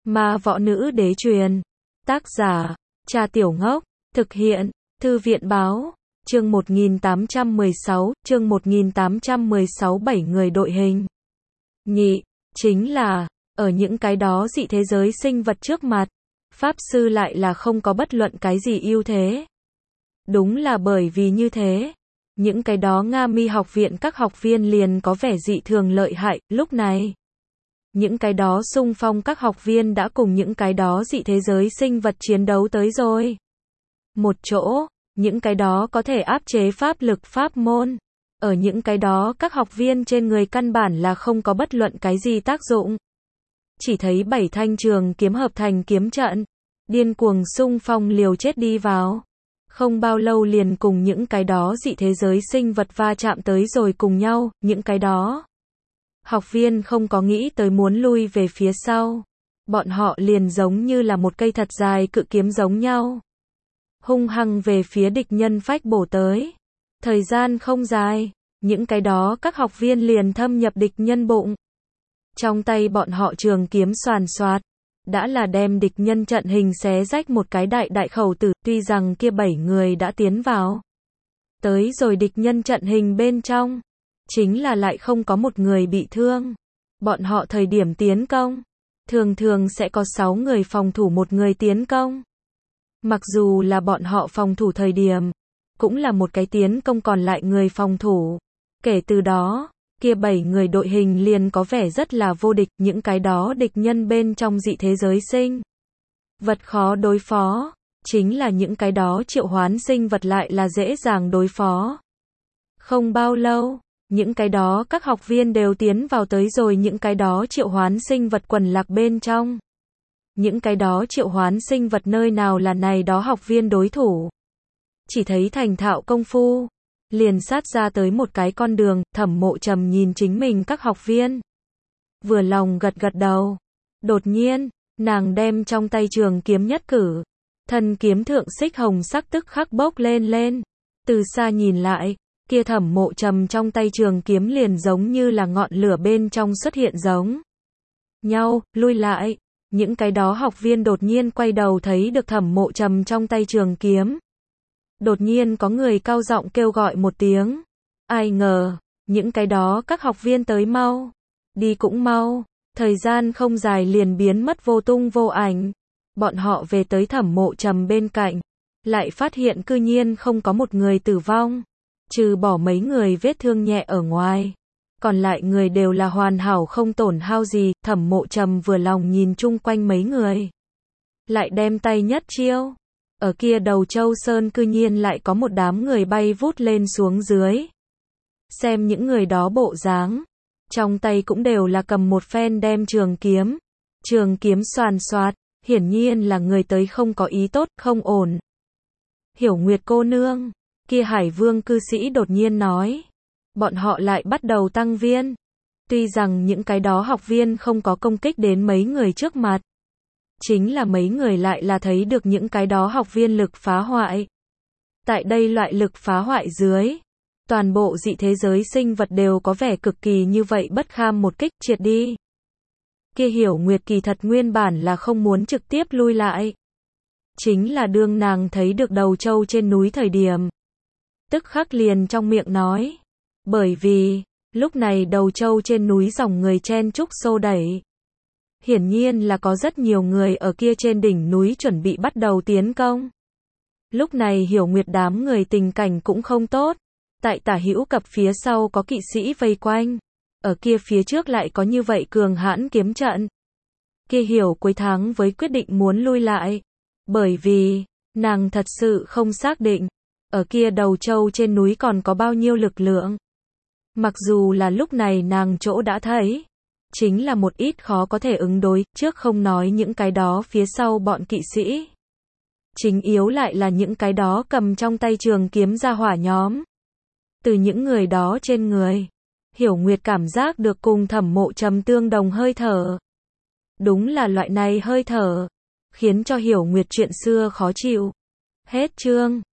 Ma Võ Nữ Đế truyền. Tác giả, Cha Tiểu Ngốc. Thực hiện, Thư viện báo. Chương 1816, chương 1816 7 người đội hình. Nhị, chính là, ở những cái đó dị thế giới sinh vật trước mặt, Pháp Sư lại là không có bất luận cái gì ưu thế. Đúng là bởi vì như thế, những cái đó Nga Mi học viện các học viên liền có vẻ dị thường lợi hại, lúc này. Những cái đó xung phong các học viên đã cùng những cái đó dị thế giới sinh vật chiến đấu tới rồi. Một chỗ, những cái đó có thể áp chế pháp lực pháp môn. Ở những cái đó các học viên trên người căn bản là không có bất luận cái gì tác dụng. Chỉ thấy 7 thanh trường kiếm hợp thành kiếm trận, điên cuồng xung phong liều chết đi vào. Không bao lâu liền cùng những cái đó dị thế giới sinh vật va chạm tới rồi cùng nhau, những cái đó. Học viên không có nghĩ tới muốn lui về phía sau. Bọn họ liền giống như là một cây thật dài cự kiếm giống nhau. Hung hăng về phía địch nhân phách bổ tới. Thời gian không dài, những cái đó các học viên liền thâm nhập địch nhân bụng. Trong tay bọn họ trường kiếm xoàn xoạt, đã là đem địch nhân trận hình xé rách một cái đại khẩu tử, tuy rằng kia 7 người đã tiến vào. Tới rồi địch nhân trận hình bên trong, chính là lại không có một người bị thương. Bọn họ thời điểm tiến công, thường sẽ có 6 người phòng thủ một người tiến công. Mặc dù là bọn họ phòng thủ thời điểm, cũng là một cái tiến công còn lại người phòng thủ. Kể từ đó, kia 7 người đội hình liền có vẻ rất là vô địch, những cái đó địch nhân bên trong dị thế giới sinh vật khó đối phó, chính là những cái đó triệu hoán sinh vật lại là dễ dàng đối phó. Không bao lâu, những cái đó các học viên đều tiến vào tới rồi những cái đó triệu hoán sinh vật quần lạc bên trong. Những cái đó triệu hoán sinh vật nơi nào là này đó học viên đối thủ. Chỉ thấy thành thạo công phu, liền sát ra tới một cái con đường, Thẩm Mộ Trầm nhìn chính mình các học viên. Vừa lòng gật đầu. Đột nhiên, nàng đem trong tay trường kiếm nhất cử. Thân kiếm thượng xích hồng sắc tức khắc bốc lên. Từ xa nhìn lại, kia Thẩm Mộ Trầm trong tay trường kiếm liền giống như là ngọn lửa bên trong xuất hiện giống nhau, lui lại. Những cái đó học viên đột nhiên quay đầu thấy được Thẩm Mộ Trầm trong tay trường kiếm. Đột nhiên có người cao giọng kêu gọi một tiếng. Ai ngờ, những cái đó các học viên tới mau. Đi cũng mau, thời gian không dài liền biến mất vô tung vô ảnh. Bọn họ về tới Thẩm Mộ Trầm bên cạnh, lại phát hiện cư nhiên không có một người tử vong. Trừ bỏ mấy người vết thương nhẹ ở ngoài. Còn lại người đều là hoàn hảo không tổn hao gì. Thẩm Mộ Trầm vừa lòng nhìn chung quanh mấy người. Lại đem tay nhất chiêu. Ở kia đầu Châu Sơn cư nhiên lại có một đám người bay vút lên xuống dưới. Xem những người đó bộ dáng, trong tay cũng đều là cầm một phen đem trường kiếm. Trường kiếm xoàn xoạt, hiển nhiên là người tới không có ý tốt, không ổn. Hiểu Nguyệt cô nương, kia Hải Vương cư sĩ đột nhiên nói. Bọn họ lại bắt đầu tăng viên. Tuy rằng những cái đó học viên không có công kích đến mấy người trước mặt. Chính là mấy người lại là thấy được những cái đó học viên lực phá hoại. Tại đây loại lực phá hoại dưới, toàn bộ dị thế giới sinh vật đều có vẻ cực kỳ như vậy bất kham một kích triệt đi. Kia Hiểu Nguyệt kỳ thật nguyên bản là không muốn trực tiếp lui lại. Chính là đương nàng thấy được đầu trâu trên núi thời điểm. Tức khắc liền trong miệng nói. Bởi vì, lúc này đầu trâu trên núi dòng người chen chúc xô đẩy. Hiển nhiên là có rất nhiều người ở kia trên đỉnh núi chuẩn bị bắt đầu tiến công. Lúc này Hiểu Nguyệt đám người tình cảnh cũng không tốt. Tại tả hữu cập phía sau có kỵ sĩ vây quanh. Ở kia phía trước lại có như vậy cường hãn kiếm trận. Kia Hiểu cuối tháng với quyết định muốn lui lại. Bởi vì, nàng thật sự không xác định. Ở kia đầu trâu trên núi còn có bao nhiêu lực lượng. Mặc dù là lúc này nàng chỗ đã thấy. Chính là một ít khó có thể ứng đối, trước không nói những cái đó phía sau bọn kỵ sĩ. Chính yếu lại là những cái đó cầm trong tay trường kiếm ra hỏa nhóm. Từ những người đó trên người, Hiểu Nguyệt cảm giác được cùng Thẩm Mộ Trầm tương đồng hơi thở. Đúng là loại này hơi thở, khiến cho Hiểu Nguyệt chuyện xưa khó chịu. Hết chương.